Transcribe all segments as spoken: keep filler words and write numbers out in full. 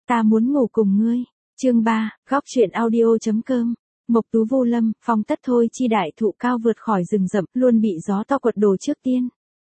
Ta muốn ngủ cùng ngươi. Chương ba, góc truyện audio.com. Mộc Tú Vu Lâm, phong tất thôi chi đại thụ cao vượt khỏi rừng rậm, luôn bị gió to quật đổ trước tiên.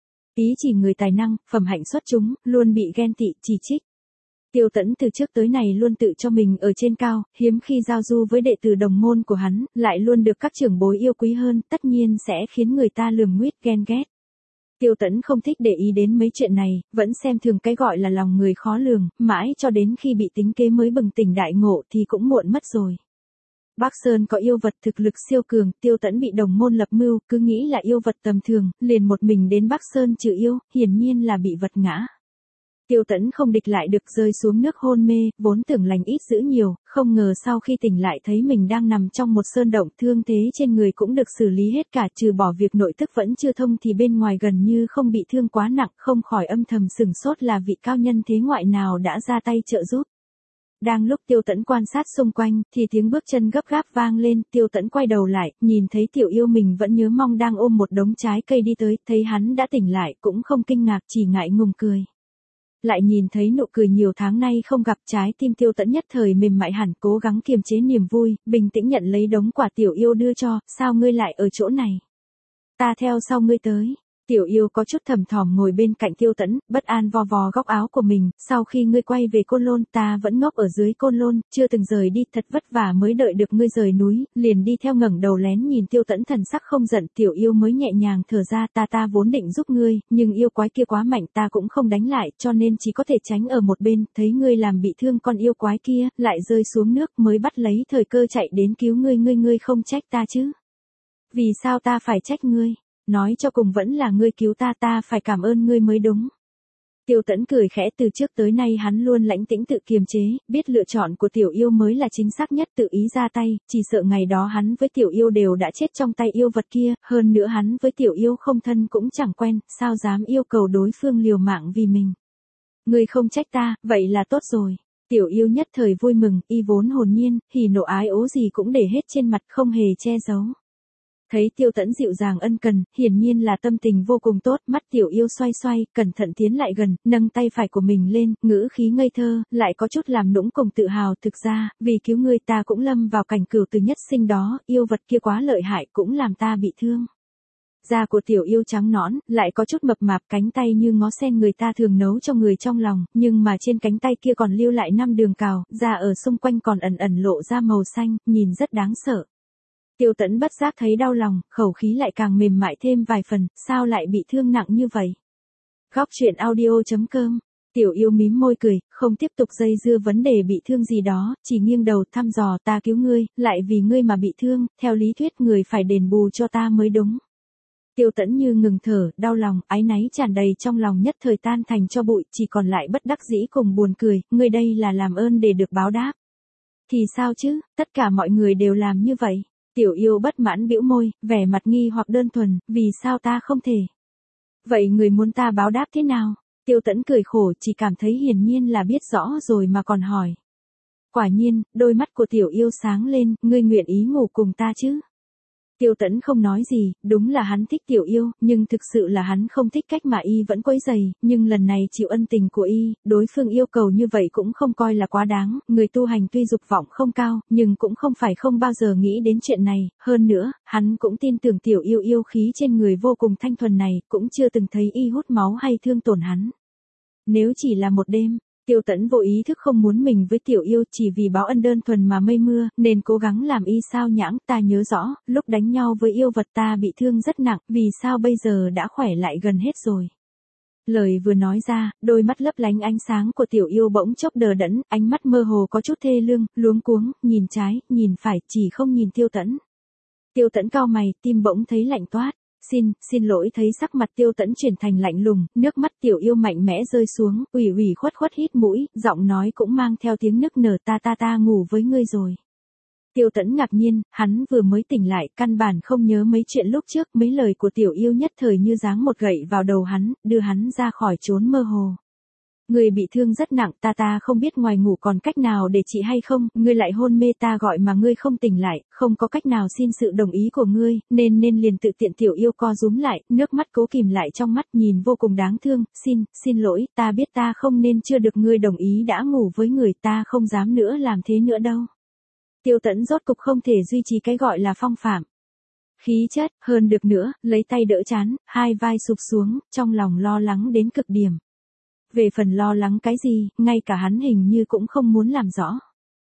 Ý chỉ người tài năng, phẩm hạnh xuất chúng, luôn bị ghen tị, chỉ trích. Tiêu Tẫn từ trước tới này luôn tự cho mình ở trên cao, hiếm khi giao du với đệ tử đồng môn của hắn, lại luôn được các trưởng bối yêu quý hơn, tất nhiên sẽ khiến người ta lườm nguýt ghen ghét. Tiêu Tẫn không thích để ý đến mấy chuyện này, vẫn xem thường cái gọi là lòng người khó lường, mãi cho đến khi bị tính kế mới bừng tỉnh đại ngộ thì cũng muộn mất rồi. Bắc Sơn có yêu vật thực lực siêu cường, Tiêu Tẫn bị đồng môn lập mưu, cứ nghĩ là yêu vật tầm thường, liền một mình đến Bắc Sơn trừ yêu, hiển nhiên là bị vật ngã. Tiêu Tẫn không địch lại được rơi xuống nước hôn mê, vốn tưởng lành ít dữ nhiều, không ngờ sau khi tỉnh lại thấy mình đang nằm trong một sơn động, thương thế trên người cũng được xử lý hết cả, trừ bỏ việc nội tức vẫn chưa thông thì bên ngoài gần như không bị thương quá nặng, không khỏi âm thầm sửng sốt là vị cao nhân thế ngoại nào đã ra tay trợ giúp. Đang lúc Tiêu Tẫn quan sát xung quanh, thì tiếng bước chân gấp gáp vang lên, Tiêu Tẫn quay đầu lại, nhìn thấy tiểu yêu mình vẫn nhớ mong đang ôm một đống trái cây đi tới, thấy hắn đã tỉnh lại cũng không kinh ngạc, chỉ ngại ngùng cười. Lại nhìn thấy nụ cười nhiều tháng nay không gặp, trái tim Tiêu Tẫn nhất thời mềm mại hẳn, cố gắng kiềm chế niềm vui, bình tĩnh nhận lấy đống quả tiểu yêu đưa cho, sao ngươi lại ở chỗ này? Ta theo sau ngươi tới. Tiểu yêu có chút thầm thỏm ngồi bên cạnh Tiêu Tẫn, bất an vò vò góc áo của mình, sau khi ngươi quay về Côn Lôn, ta vẫn ngốc ở dưới Côn Lôn, chưa từng rời đi, thật vất vả mới đợi được ngươi rời núi, liền đi theo ngẩng đầu lén nhìn Tiêu Tẫn thần sắc không giận, tiểu yêu mới nhẹ nhàng thở ra, ta ta vốn định giúp ngươi, nhưng yêu quái kia quá mạnh ta cũng không đánh lại, cho nên chỉ có thể tránh ở một bên, thấy ngươi làm bị thương con yêu quái kia, lại rơi xuống nước mới bắt lấy thời cơ chạy đến cứu ngươi, ngươi ngươi không trách ta chứ? Vì sao ta phải trách ngươi? Nói cho cùng vẫn là ngươi cứu ta, ta phải cảm ơn ngươi mới đúng. Tiêu Tẫn cười khẽ, từ trước tới nay hắn luôn lãnh tĩnh tự kiềm chế, biết lựa chọn của tiểu yêu mới là chính xác nhất, tự ý ra tay, chỉ sợ ngày đó hắn với tiểu yêu đều đã chết trong tay yêu vật kia, hơn nữa hắn với tiểu yêu không thân cũng chẳng quen, sao dám yêu cầu đối phương liều mạng vì mình. Ngươi không trách ta, vậy là tốt rồi. Tiểu yêu nhất thời vui mừng, y vốn hồn nhiên, hỉ nộ ái ố gì cũng để hết trên mặt, không hề che giấu. Thấy Tiêu Tẫn dịu dàng ân cần, hiển nhiên là tâm tình vô cùng tốt, mắt tiểu yêu xoay xoay, cẩn thận tiến lại gần, nâng tay phải của mình lên, ngữ khí ngây thơ, lại có chút làm nũng cùng tự hào, thực ra, vì cứu ngươi ta cũng lâm vào cảnh cửu từ nhất sinh đó, yêu vật kia quá lợi hại cũng làm ta bị thương. Da của tiểu yêu trắng nõn, lại có chút mập mạp, cánh tay như ngó sen người ta thường nấu cho người trong lòng, nhưng mà trên cánh tay kia còn lưu lại năm đường cào, da ở xung quanh còn ẩn ẩn lộ ra màu xanh, nhìn rất đáng sợ. Tiêu Tẫn bất giác thấy đau lòng, khẩu khí lại càng mềm mại thêm vài phần, sao lại bị thương nặng như vậy? Góc truyện audio.com. Tiểu yêu mím môi cười, không tiếp tục dây dưa vấn đề bị thương gì đó, chỉ nghiêng đầu thăm dò, ta cứu ngươi, lại vì ngươi mà bị thương, theo lý thuyết người phải đền bù cho ta mới đúng. Tiêu Tẫn như ngừng thở, đau lòng, áy náy tràn đầy trong lòng nhất thời tan thành cho bụi, chỉ còn lại bất đắc dĩ cùng buồn cười, ngươi đây là làm ơn để được báo đáp. Thì sao chứ, tất cả mọi người đều làm như vậy. Tiểu yêu bất mãn bĩu môi, vẻ mặt nghi hoặc đơn thuần, vì sao ta không thể? Vậy người muốn ta báo đáp thế nào? Tiêu Tẫn cười khổ, chỉ cảm thấy hiển nhiên là biết rõ rồi mà còn hỏi. Quả nhiên, đôi mắt của tiểu yêu sáng lên, ngươi nguyện ý ngủ cùng ta chứ? Tiêu Tẫn không nói gì, đúng là hắn thích tiểu yêu, nhưng thực sự là hắn không thích cách mà y vẫn quấy rầy, nhưng lần này chịu ân tình của y, đối phương yêu cầu như vậy cũng không coi là quá đáng, người tu hành tuy dục vọng không cao, nhưng cũng không phải không bao giờ nghĩ đến chuyện này, hơn nữa, hắn cũng tin tưởng tiểu yêu yêu khí trên người vô cùng thanh thuần này, cũng chưa từng thấy y hút máu hay thương tổn hắn. Nếu chỉ là một đêm, Tiêu Tẫn vô ý thức không muốn mình với tiểu yêu chỉ vì báo ân đơn thuần mà mây mưa, nên cố gắng làm y sao nhãng, ta nhớ rõ, lúc đánh nhau với yêu vật ta bị thương rất nặng, vì sao bây giờ đã khỏe lại gần hết rồi. Lời vừa nói ra, đôi mắt lấp lánh ánh sáng của tiểu yêu bỗng chốc đờ đẫn, ánh mắt mơ hồ có chút thê lương, luống cuống, nhìn trái, nhìn phải, chỉ không nhìn Tiêu Tẫn. Tiêu Tẫn cau mày, tim bỗng thấy lạnh toát. Xin, xin lỗi, thấy sắc mặt Tiêu Tẫn chuyển thành lạnh lùng, nước mắt tiểu yêu mạnh mẽ rơi xuống, ủy ủy khuất khuất hít mũi, giọng nói cũng mang theo tiếng nức nở, ta ta ta ngủ với ngươi rồi. Tiêu Tẫn ngạc nhiên, hắn vừa mới tỉnh lại, căn bản không nhớ mấy chuyện lúc trước, mấy lời của tiểu yêu nhất thời như giáng một gậy vào đầu hắn, đưa hắn ra khỏi chốn mơ hồ. Ngươi bị thương rất nặng, ta ta không biết ngoài ngủ còn cách nào để trị hay không, ngươi lại hôn mê ta gọi mà ngươi không tỉnh lại, không có cách nào xin sự đồng ý của ngươi, nên nên liền tự tiện tiểu yêu co rúm lại, nước mắt cố kìm lại trong mắt nhìn vô cùng đáng thương, xin, xin lỗi, ta biết ta không nên chưa được ngươi đồng ý đã ngủ với người, ta không dám nữa làm thế nữa đâu. Tiêu Tẫn rốt cục không thể duy trì cái gọi là phong phạm. Khí chất, hơn được nữa, lấy tay đỡ chán, hai vai sụp xuống, trong lòng lo lắng đến cực điểm. Về phần lo lắng cái gì, ngay cả hắn hình như cũng không muốn làm rõ.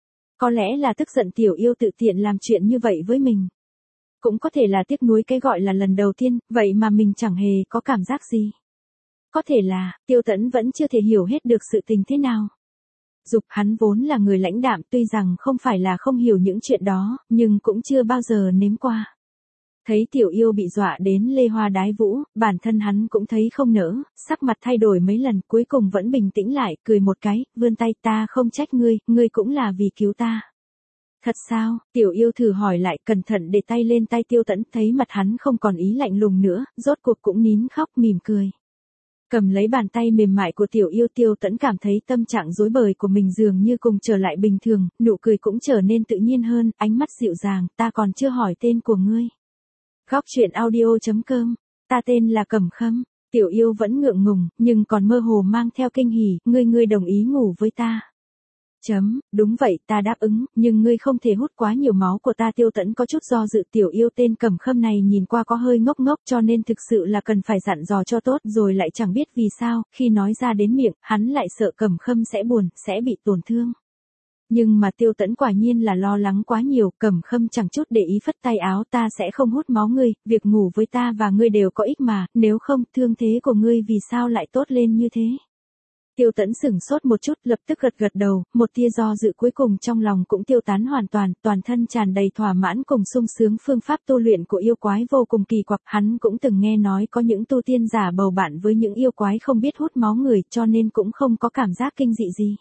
Có lẽ là tức giận tiểu yêu tự tiện làm chuyện như vậy với mình. Cũng có thể là tiếc nuối cái gọi là lần đầu tiên, vậy mà mình chẳng hề có cảm giác gì. Có thể là, Tiêu Tẫn vẫn chưa thể hiểu hết được sự tình thế nào. Dục hắn vốn là người lãnh đạm tuy rằng không phải là không hiểu những chuyện đó, nhưng cũng chưa bao giờ nếm qua. Thấy tiểu yêu bị dọa đến lê hoa đái vũ, bản thân hắn cũng thấy không nỡ, sắc mặt thay đổi mấy lần cuối cùng vẫn bình tĩnh lại, cười một cái, vươn tay ta không trách ngươi, ngươi cũng là vì cứu ta. Thật sao, tiểu yêu thử hỏi lại cẩn thận để tay lên tay Tiêu Tẫn thấy mặt hắn không còn ý lạnh lùng nữa, rốt cuộc cũng nín khóc mỉm cười. Cầm lấy bàn tay mềm mại của tiểu yêu Tiêu Tẫn cảm thấy tâm trạng rối bời của mình dường như cùng trở lại bình thường, nụ cười cũng trở nên tự nhiên hơn, ánh mắt dịu dàng, ta còn chưa hỏi tên của ngươi. Góc truyện audio chấm com, ta tên là Cẩm Khâm, tiểu yêu vẫn ngượng ngùng, nhưng còn mơ hồ mang theo kinh hỉ, ngươi ngươi đồng ý ngủ với ta. Chấm, đúng vậy ta đáp ứng, nhưng ngươi không thể hút quá nhiều máu của ta. Tiêu Tẫn có chút do dự, tiểu yêu tên Cẩm Khâm này nhìn qua có hơi ngốc ngốc cho nên thực sự là cần phải dặn dò cho tốt rồi lại chẳng biết vì sao, khi nói ra đến miệng, hắn lại sợ Cẩm Khâm sẽ buồn, sẽ bị tổn thương. Nhưng mà Tiêu Tẫn quả nhiên là lo lắng quá nhiều, Cẩm Khâm chẳng chút để ý phất tay áo ta sẽ không hút máu ngươi, việc ngủ với ta và ngươi đều có ích mà, nếu không thương thế của ngươi vì sao lại tốt lên như thế. Tiêu Tẫn sửng sốt một chút lập tức gật gật đầu, một tia do dự cuối cùng trong lòng cũng tiêu tán hoàn toàn, toàn thân tràn đầy thỏa mãn cùng sung sướng. Phương pháp tu luyện của yêu quái vô cùng kỳ quặc, hắn cũng từng nghe nói có những tu tiên giả bầu bạn với những yêu quái không biết hút máu người cho nên cũng không có cảm giác kinh dị gì.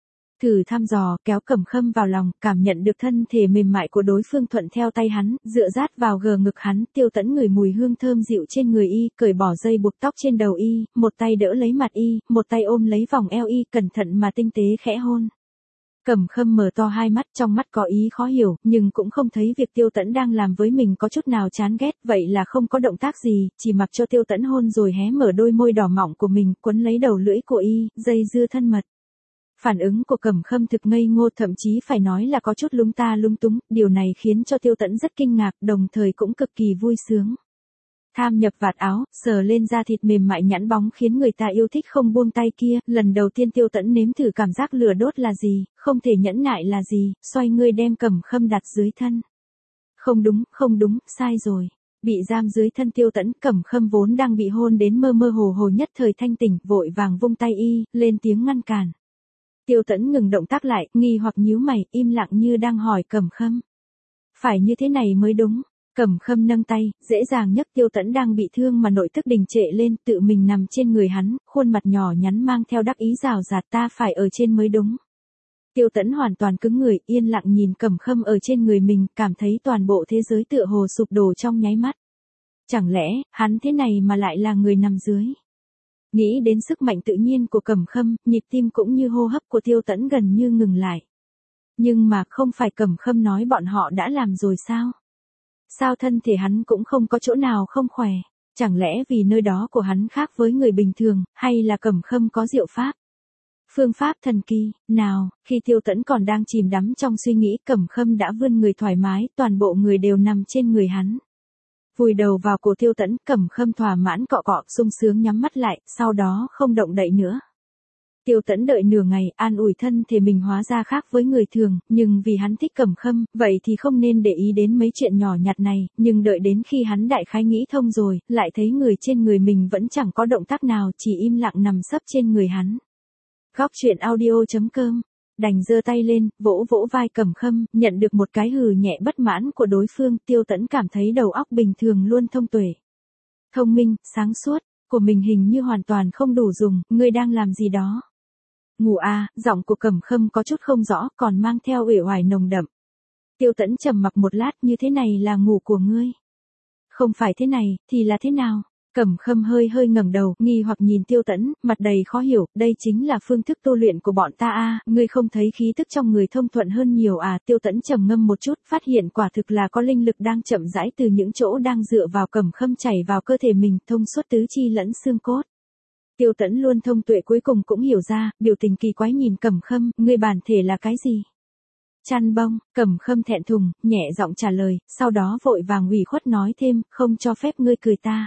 Thử thăm dò, kéo Cẩm Khâm vào lòng, cảm nhận được thân thể mềm mại của đối phương thuận theo tay hắn, dựa sát vào gờ ngực hắn, Tiêu Tẫn ngửi mùi hương thơm dịu trên người y, cởi bỏ dây buộc tóc trên đầu y, một tay đỡ lấy mặt y, một tay ôm lấy vòng eo y, cẩn thận mà tinh tế khẽ hôn. Cẩm Khâm mở to hai mắt, trong mắt có ý khó hiểu, nhưng cũng không thấy việc Tiêu Tẫn đang làm với mình có chút nào chán ghét, vậy là không có động tác gì, chỉ mặc cho Tiêu Tẫn hôn rồi hé mở đôi môi đỏ mọng của mình, quấn lấy đầu lưỡi của y, dây dưa thân mật. Phản ứng của Cẩm Khâm thực ngây ngô, thậm chí phải nói là có chút lung ta lung túng, điều này khiến cho Tiêu Tẫn rất kinh ngạc, đồng thời cũng cực kỳ vui sướng. Tham nhập vạt áo, sờ lên da thịt mềm mại nhẵn bóng khiến người ta yêu thích không buông tay kia, lần đầu tiên Tiêu Tẫn nếm thử cảm giác lửa đốt là gì, không thể nhẫn nại là gì, xoay người đem Cẩm Khâm đặt dưới thân. Không đúng, không đúng, sai rồi. Bị giam dưới thân Tiêu Tẫn, Cẩm Khâm vốn đang bị hôn đến mơ mơ hồ hồ nhất thời thanh tỉnh, vội vàng vung tay y, lên tiếng ngăn cản. Tiêu Tẫn ngừng động tác lại, nghi hoặc nhíu mày, im lặng như đang hỏi Cẩm Khâm. Phải như thế này mới đúng. Cẩm Khâm nâng tay, dễ dàng nhấc Tiêu Tẫn đang bị thương mà nội tức đình trệ lên, tự mình nằm trên người hắn, khuôn mặt nhỏ nhắn mang theo đắc ý rào rạt ta phải ở trên mới đúng. Tiêu Tẫn hoàn toàn cứng người, yên lặng nhìn Cẩm Khâm ở trên người mình, cảm thấy toàn bộ thế giới tựa hồ sụp đổ trong nháy mắt. Chẳng lẽ, hắn thế này mà lại là người nằm dưới? Nghĩ đến sức mạnh tự nhiên của Cẩm Khâm, nhịp tim cũng như hô hấp của Tiêu Tẫn gần như ngừng lại. Nhưng mà không phải Cẩm Khâm nói bọn họ đã làm rồi sao? Sao thân thể hắn cũng không có chỗ nào không khỏe? Chẳng lẽ vì nơi đó của hắn khác với người bình thường, hay là Cẩm Khâm có diệu pháp? Phương pháp thần kỳ, nào, khi Tiêu Tẫn còn đang chìm đắm trong suy nghĩ, Cẩm Khâm đã vươn người thoải mái, toàn bộ người đều nằm trên người hắn. Vùi đầu vào cổ Tiêu Tẫn, Cẩm Khâm thỏa mãn cọ cọ, sung sướng nhắm mắt lại, sau đó không động đậy nữa. Tiêu Tẫn đợi nửa ngày, an ủi thân thể mình hóa ra khác với người thường, nhưng vì hắn thích Cẩm Khâm, vậy thì không nên để ý đến mấy chuyện nhỏ nhặt này, nhưng đợi đến khi hắn đại khái nghĩ thông rồi, lại thấy người trên người mình vẫn chẳng có động tác nào, chỉ im lặng nằm sấp trên người hắn. Góc truyện audio chấm com, đành giơ tay lên, vỗ vỗ vai Cẩm Khâm, nhận được một cái hừ nhẹ bất mãn của đối phương, Tiêu Tẫn cảm thấy đầu óc bình thường luôn thông tuệ. Thông minh, sáng suốt, của mình hình như hoàn toàn không đủ dùng, ngươi đang làm gì đó? Ngủ à, giọng của Cẩm Khâm có chút không rõ, còn mang theo uể oải nồng đậm. Tiêu Tẫn trầm mặc một lát, như thế này là ngủ của ngươi. Không phải thế này, thì là thế nào? Cẩm Khâm hơi hơi ngẩng đầu, nghi hoặc nhìn Tiêu Tẫn, mặt đầy khó hiểu, đây chính là phương thức tu luyện của bọn ta a, à, ngươi không thấy khí tức trong người thông thuận hơn nhiều à? Tiêu Tẫn trầm ngâm một chút, phát hiện quả thực là có linh lực đang chậm rãi từ những chỗ đang dựa vào Cẩm Khâm chảy vào cơ thể mình, thông suốt tứ chi lẫn xương cốt. Tiêu Tẫn luôn thông tuệ cuối cùng cũng hiểu ra, biểu tình kỳ quái nhìn Cẩm Khâm, ngươi bản thể là cái gì? Chăn bông. Cẩm Khâm thẹn thùng, nhẹ giọng trả lời, sau đó vội vàng ủy khuất nói thêm, không cho phép ngươi cười ta.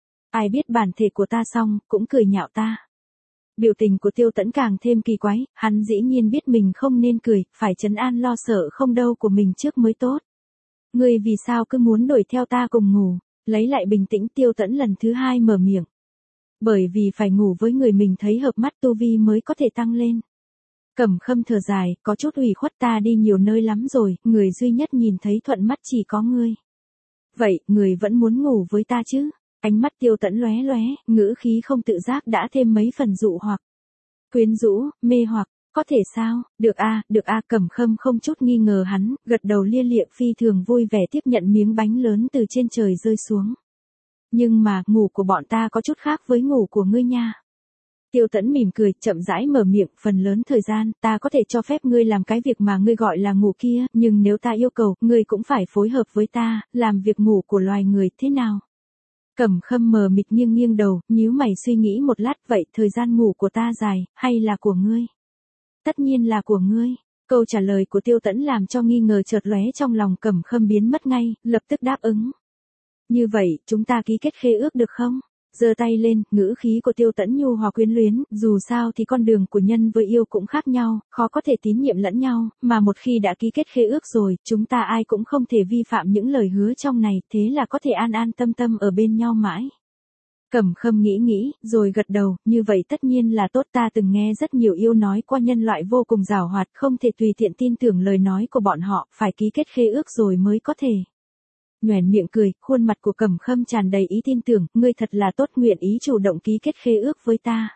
Ai biết bản thể của ta xong, cũng cười nhạo ta. Biểu tình của Tiêu Tẫn càng thêm kỳ quái, hắn dĩ nhiên biết mình không nên cười, phải trấn an lo sợ không đâu của mình trước mới tốt. Ngươi vì sao cứ muốn đuổi theo ta cùng ngủ? Lấy lại bình tĩnh, Tiêu Tẫn lần thứ hai mở miệng. Bởi vì phải ngủ với người mình thấy hợp mắt, tu vi mới có thể tăng lên. Cẩm Khâm thở dài, có chút ủy khuất, ta đi nhiều nơi lắm rồi, người duy nhất nhìn thấy thuận mắt chỉ có ngươi. Vậy, người vẫn muốn ngủ với ta chứ? Ánh mắt Tiêu Tẫn lóe lóe, ngữ khí không tự giác đã thêm mấy phần dụ hoặc. Quyến rũ, mê hoặc, có thể sao? Được a, được a, Cẩm Khâm không chút nghi ngờ hắn, gật đầu lia lịa phi thường vui vẻ tiếp nhận miếng bánh lớn từ trên trời rơi xuống. Nhưng mà, ngủ của bọn ta có chút khác với ngủ của ngươi nha. Tiêu Tẫn mỉm cười, chậm rãi mở miệng, phần lớn thời gian, ta có thể cho phép ngươi làm cái việc mà ngươi gọi là ngủ kia, nhưng nếu ta yêu cầu, ngươi cũng phải phối hợp với ta, làm việc ngủ của loài người, thế nào? Cẩm Khâm mờ mịt nghiêng nghiêng đầu, nhíu mày suy nghĩ một lát, vậy thời gian ngủ của ta dài, hay là của ngươi? Tất nhiên là của ngươi. Câu trả lời của Tiêu Tẫn làm cho nghi ngờ chợt lóe trong lòng Cẩm Khâm biến mất ngay, lập tức đáp ứng. Như vậy, chúng ta ký kết khế ước được không? Giơ tay lên, ngữ khí của Tiêu Tẫn nhu hòa quyến luyến, dù sao thì con đường của nhân với yêu cũng khác nhau, khó có thể tín nhiệm lẫn nhau, mà một khi đã ký kết khế ước rồi, chúng ta ai cũng không thể vi phạm những lời hứa trong này, thế là có thể an an tâm tâm ở bên nhau mãi. Cẩm Khâm nghĩ nghĩ, rồi gật đầu, như vậy tất nhiên là tốt, ta từng nghe rất nhiều yêu nói qua nhân loại vô cùng giàu hoạt, không thể tùy tiện tin tưởng lời nói của bọn họ, phải ký kết khế ước rồi mới có thể. Nhoẻn miệng cười, khuôn mặt của Cẩm Khâm tràn đầy ý tin tưởng, ngươi thật là tốt, nguyện ý chủ động ký kết khế ước với ta.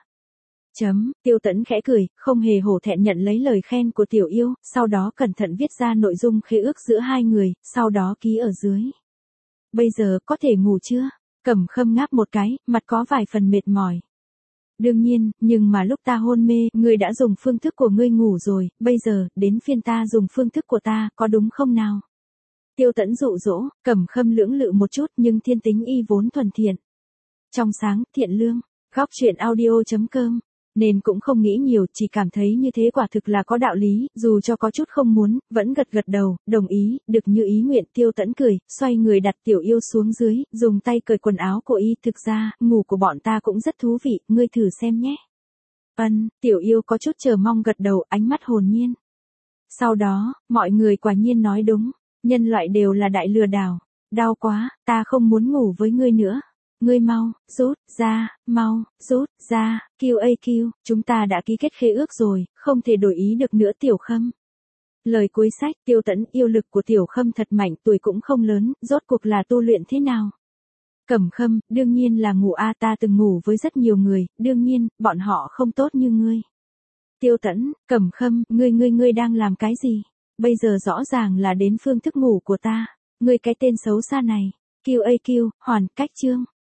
Chấm, Tiêu Tẫn khẽ cười, không hề hổ thẹn nhận lấy lời khen của tiểu yêu, sau đó cẩn thận viết ra nội dung khế ước giữa hai người, sau đó ký ở dưới. Bây giờ, có thể ngủ chưa? Cẩm Khâm ngáp một cái, mặt có vài phần mệt mỏi. Đương nhiên, nhưng mà lúc ta hôn mê, ngươi đã dùng phương thức của ngươi ngủ rồi, bây giờ, đến phiên ta dùng phương thức của ta, có đúng không nào? Tiêu Tẫn dụ dỗ, Cẩm Khâm lưỡng lự một chút nhưng thiên tính y vốn thuần thiện. Trong sáng, thiện lương, góc truyện audio chấm com, nên cũng không nghĩ nhiều, chỉ cảm thấy như thế quả thực là có đạo lý, dù cho có chút không muốn, vẫn gật gật đầu, đồng ý, được như ý nguyện. Tiêu Tẫn cười, xoay người đặt tiểu yêu xuống dưới, dùng tay cởi quần áo của y, thực ra, ngủ của bọn ta cũng rất thú vị, ngươi thử xem nhé. Ân, tiểu yêu có chút chờ mong gật đầu, ánh mắt hồn nhiên. Sau đó, mọi người quả nhiên nói đúng. Nhân loại đều là đại lừa đảo. Đau quá, ta không muốn ngủ với ngươi nữa. Ngươi mau, rút ra, mau, rút ra, Q A Q, chúng ta đã ký kết khế ước rồi, không thể đổi ý được nữa Tiểu Khâm. Lời cuối sách, Tiêu Tẫn, yêu lực của Tiểu Khâm thật mạnh, tuổi cũng không lớn, rốt cuộc là tu luyện thế nào? Cẩm Khâm, đương nhiên là ngủ a, ta từng ngủ với rất nhiều người, đương nhiên, bọn họ không tốt như ngươi. Tiêu Tẫn, Cẩm Khâm, ngươi ngươi ngươi đang làm cái gì? Bây giờ rõ ràng là đến phương thức ngủ của ta. Ngươi cái tên xấu xa này. Q A Q, hoàn, cách chương.